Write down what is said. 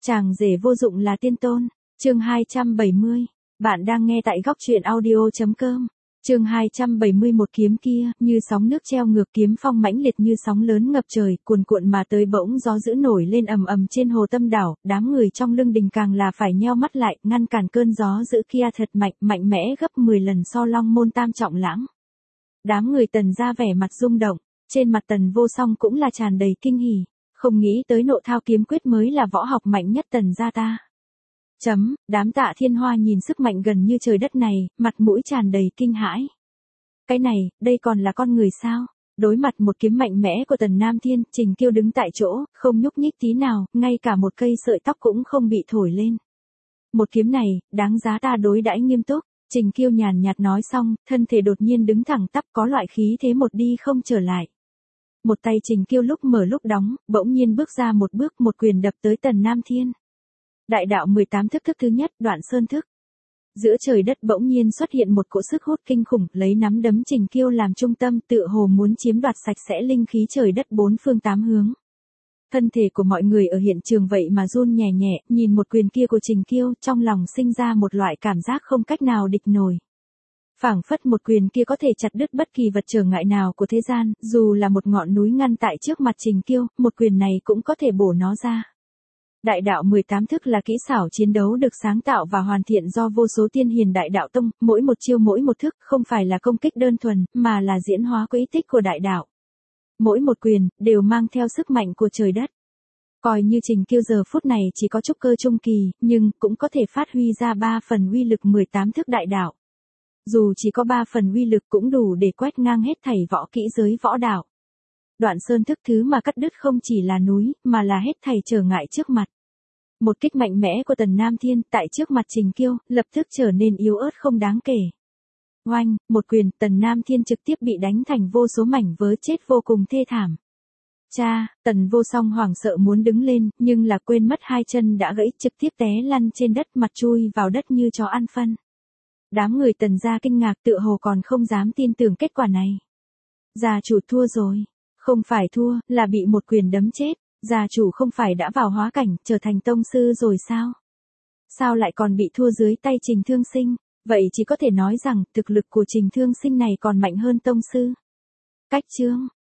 Chàng rể vô dụng là tiên tôn. Chương 270. Bạn đang nghe tại góc truyện audio.com. Chương 270. Một kiếm kia, như sóng nước treo ngược, kiếm phong mãnh liệt như sóng lớn ngập trời, cuồn cuộn mà tới, bỗng gió dữ nổi lên ầm ầm trên hồ Tâm đảo, đám người trong lưng đình càng là phải nheo mắt lại, ngăn cản cơn gió dữ kia thật mạnh, mạnh mẽ gấp 10 lần so Long môn tam trọng lãng. Đám người Tần ra vẻ mặt rung động, trên mặt Tần Vô Song cũng là tràn đầy kinh hỉ, không nghĩ tới Nộ Thao kiếm quyết mới là võ học mạnh nhất Tần gia ta. Đám Tạ Thiên Hoa nhìn sức mạnh gần như trời đất này, mặt mũi tràn đầy kinh hãi. Cái này, đây còn là con người sao? Đối mặt một kiếm mạnh mẽ của Tần Nam Thiên, Trình Kiêu đứng tại chỗ, không nhúc nhích tí nào, ngay cả một cây sợi tóc cũng không bị thổi lên. Một kiếm này, đáng giá ta đối đãi nghiêm túc. Trình Kiêu nhàn nhạt nói xong, thân thể đột nhiên đứng thẳng tắp, có loại khí thế một đi không trở lại. Một tay Trình Kiêu lúc mở lúc đóng, bỗng nhiên bước ra một bước, một quyền đập tới Tần Nam Thiên. Đại đạo 18 thức, thức thứ nhất, Đoạn Sơn thức. Giữa trời đất bỗng nhiên xuất hiện một cỗ sức hút kinh khủng, lấy nắm đấm Trình Kiêu làm trung tâm, tựa hồ muốn chiếm đoạt sạch sẽ linh khí trời đất bốn phương tám hướng. Thân thể của mọi người ở hiện trường vậy mà run nhẹ nhẹ, nhìn một quyền kia của Trình Kiêu, trong lòng sinh ra một loại cảm giác không cách nào địch nổi. Phảng phất một quyền kia có thể chặt đứt bất kỳ vật trở ngại nào của thế gian, dù là một ngọn núi ngăn tại trước mặt Trình Kiêu, một quyền này cũng có thể bổ nó ra. Đại đạo 18 thức là kỹ xảo chiến đấu được sáng tạo và hoàn thiện do vô số tiên hiền đại đạo tông, mỗi một chiêu mỗi một thức không phải là công kích đơn thuần, mà là diễn hóa quỹ tích của đại đạo. Mỗi một quyền, đều mang theo sức mạnh của trời đất. Coi như Trình Kiêu giờ phút này chỉ có trúc cơ trung kỳ, nhưng cũng có thể phát huy ra 3 phần uy lực 18 thức đại đạo. Dù chỉ có 3 phần uy lực cũng đủ để quét ngang hết thảy võ kỹ giới võ đạo. Đoạn Sơn thức thứ mà cắt đứt không chỉ là núi, mà là hết thảy trở ngại trước mặt. Một kích mạnh mẽ của Tần Nam Thiên tại trước mặt Trình Kiêu, lập tức trở nên yếu ớt không đáng kể. Oanh, một quyền, Tần Nam Thiên trực tiếp bị đánh thành vô số mảnh vỡ, chết vô cùng thê thảm. Cha, Tần Vô Song hoảng sợ muốn đứng lên, nhưng là quên mất hai chân đã gãy, trực tiếp té lăn trên đất, mặt chui vào đất như chó ăn phân. Đám người Tần gia kinh ngạc, tựa hồ còn không dám tin tưởng kết quả này. Gia chủ thua rồi. Không phải thua, là bị một quyền đấm chết. Gia chủ không phải đã vào hóa cảnh, trở thành tông sư rồi sao? Sao lại còn bị thua dưới tay Trình Thương Sinh? Vậy chỉ có thể nói rằng, thực lực của Trình Thương Sinh này còn mạnh hơn tông sư. Cách chương,